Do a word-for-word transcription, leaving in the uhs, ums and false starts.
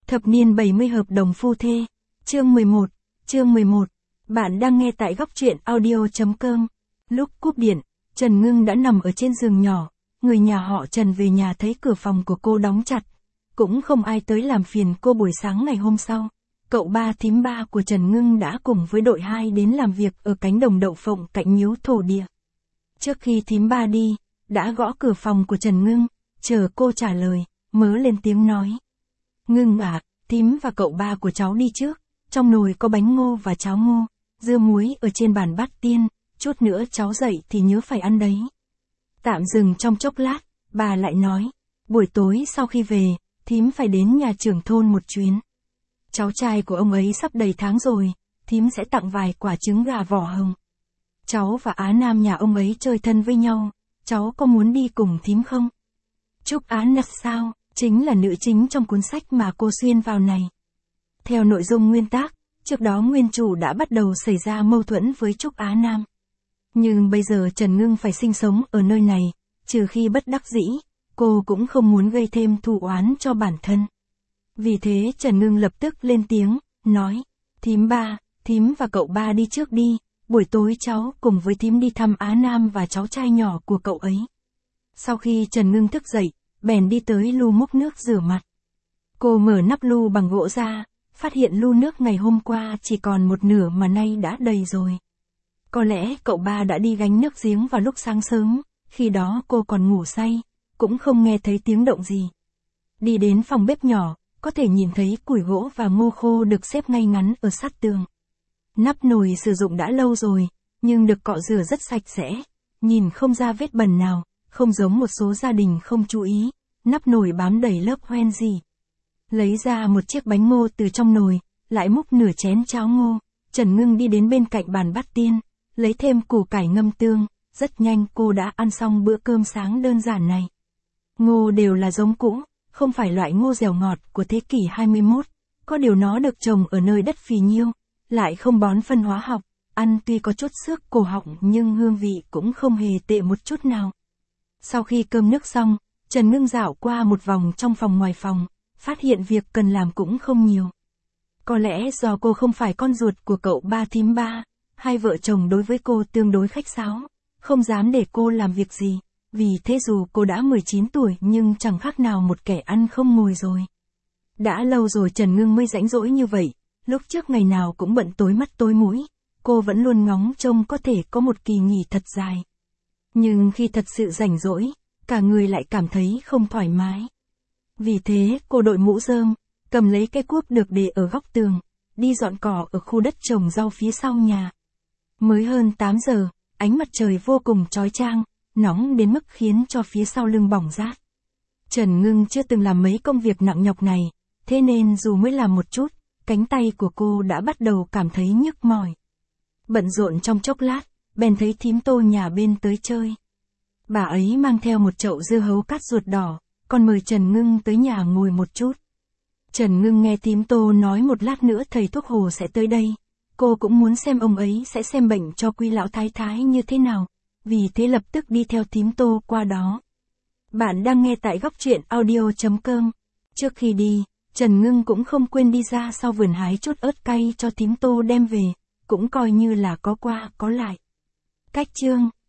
Thập niên bảy mươi hợp đồng phu thê. Chương mười một. Chương mười một. Bạn đang nghe tại góc truyện audio.com. Lúc cúp điện, Trần Ngưng đã nằm ở trên giường nhỏ. Người nhà họ Trần về nhà thấy cửa phòng của cô đóng chặt. Cũng không ai tới làm phiền cô buổi sáng ngày hôm sau. Cậu ba thím ba của Trần Ngưng đã cùng với đội hai đến làm việc ở cánh đồng đậu phộng cạnh miếu thổ địa. Trước khi thím ba đi, đã gõ cửa phòng của Trần Ngưng, chờ cô trả lời, mớ lên tiếng nói. Ngưng à, thím và cậu ba của cháu đi trước, trong nồi có bánh ngô và cháo ngô, dưa muối ở trên bàn bát tiên, chút nữa cháu dậy thì nhớ phải ăn đấy. Tạm dừng trong chốc lát, bà lại nói, buổi tối sau khi về, thím phải đến nhà trưởng thôn một chuyến. Cháu trai của ông ấy sắp đầy tháng rồi, thím sẽ tặng vài quả trứng gà vỏ hồng. Cháu và Á Nam nhà ông ấy chơi thân với nhau, cháu có muốn đi cùng thím không? Trúc Á Nam sao, chính là nữ chính trong cuốn sách mà cô xuyên vào này. Theo nội dung nguyên tác, trước đó nguyên chủ đã bắt đầu xảy ra mâu thuẫn với Trúc Á Nam. Nhưng bây giờ Trần Ngưng phải sinh sống ở nơi này, trừ khi bất đắc dĩ, cô cũng không muốn gây thêm thù oán cho bản thân. Vì thế Trần Ngưng lập tức lên tiếng, nói, thím ba, thím và cậu ba đi trước đi, buổi tối cháu cùng với thím đi thăm Á Nam và cháu trai nhỏ của cậu ấy. Sau khi Trần Ngưng thức dậy, bèn đi tới lu múc nước rửa mặt. Cô mở nắp lu bằng gỗ ra, phát hiện lu nước ngày hôm qua chỉ còn một nửa mà nay đã đầy rồi. Có lẽ cậu ba đã đi gánh nước giếng vào lúc sáng sớm, khi đó cô còn ngủ say, cũng không nghe thấy tiếng động gì. Đi đến phòng bếp nhỏ, có thể nhìn thấy củi gỗ và ngô khô được xếp ngay ngắn ở sát tường. Nắp nồi sử dụng đã lâu rồi, nhưng được cọ rửa rất sạch sẽ, nhìn không ra vết bẩn nào, không giống một số gia đình không chú ý, nắp nồi bám đầy lớp hoen gì. Lấy ra một chiếc bánh ngô từ trong nồi, lại múc nửa chén cháo ngô, Trần Ngưng đi đến bên cạnh bàn bát tiên, lấy thêm củ cải ngâm tương, rất nhanh cô đã ăn xong bữa cơm sáng đơn giản này. Ngô đều là giống cũ, không phải loại ngô dẻo ngọt của thế kỷ hai mươi mốt, có điều nó được trồng ở nơi đất phì nhiêu, lại không bón phân hóa học, ăn tuy có chút xước cổ họng nhưng hương vị cũng không hề tệ một chút nào. Sau khi cơm nước xong, Trần Ngưng dạo qua một vòng trong phòng ngoài phòng, phát hiện việc cần làm cũng không nhiều. Có lẽ do cô không phải con ruột của cậu ba thím ba, hai vợ chồng đối với cô tương đối khách sáo, không dám để cô làm việc gì, vì thế dù cô đã mười chín tuổi nhưng chẳng khác nào một kẻ ăn không ngồi rồi. Đã lâu rồi Trần Ngưng mới rãnh rỗi như vậy, lúc trước ngày nào cũng bận tối mắt tối mũi, cô vẫn luôn ngóng trông có thể có một kỳ nghỉ thật dài. Nhưng khi thật sự rảnh rỗi, cả người lại cảm thấy không thoải mái. Vì thế cô đội mũ rơm, cầm lấy cái cuốc được để ở góc tường, đi dọn cỏ ở khu đất trồng rau phía sau nhà. Mới hơn tám giờ, ánh mặt trời vô cùng chói chang, nóng đến mức khiến cho phía sau lưng bỏng rát. Trần Ngưng chưa từng làm mấy công việc nặng nhọc này, thế nên dù mới làm một chút, cánh tay của cô đã bắt đầu cảm thấy nhức mỏi. Bận rộn trong chốc lát, bèn thấy thím Tô nhà bên tới chơi. Bà ấy mang theo một chậu dưa hấu cát ruột đỏ, còn mời Trần Ngưng tới nhà ngồi một chút. Trần Ngưng nghe thím Tô nói một lát nữa thầy thuốc Hồ sẽ tới đây, cô cũng muốn xem ông ấy sẽ xem bệnh cho quý lão thái thái như thế nào, vì thế lập tức đi theo thím Tô qua đó. Bạn đang nghe tại góc truyện audio.com. Trước khi đi, Trần Ngưng cũng không quên đi ra sau vườn hái chút ớt cay cho thím Tô đem về, cũng coi như là có qua có lại. Cách chương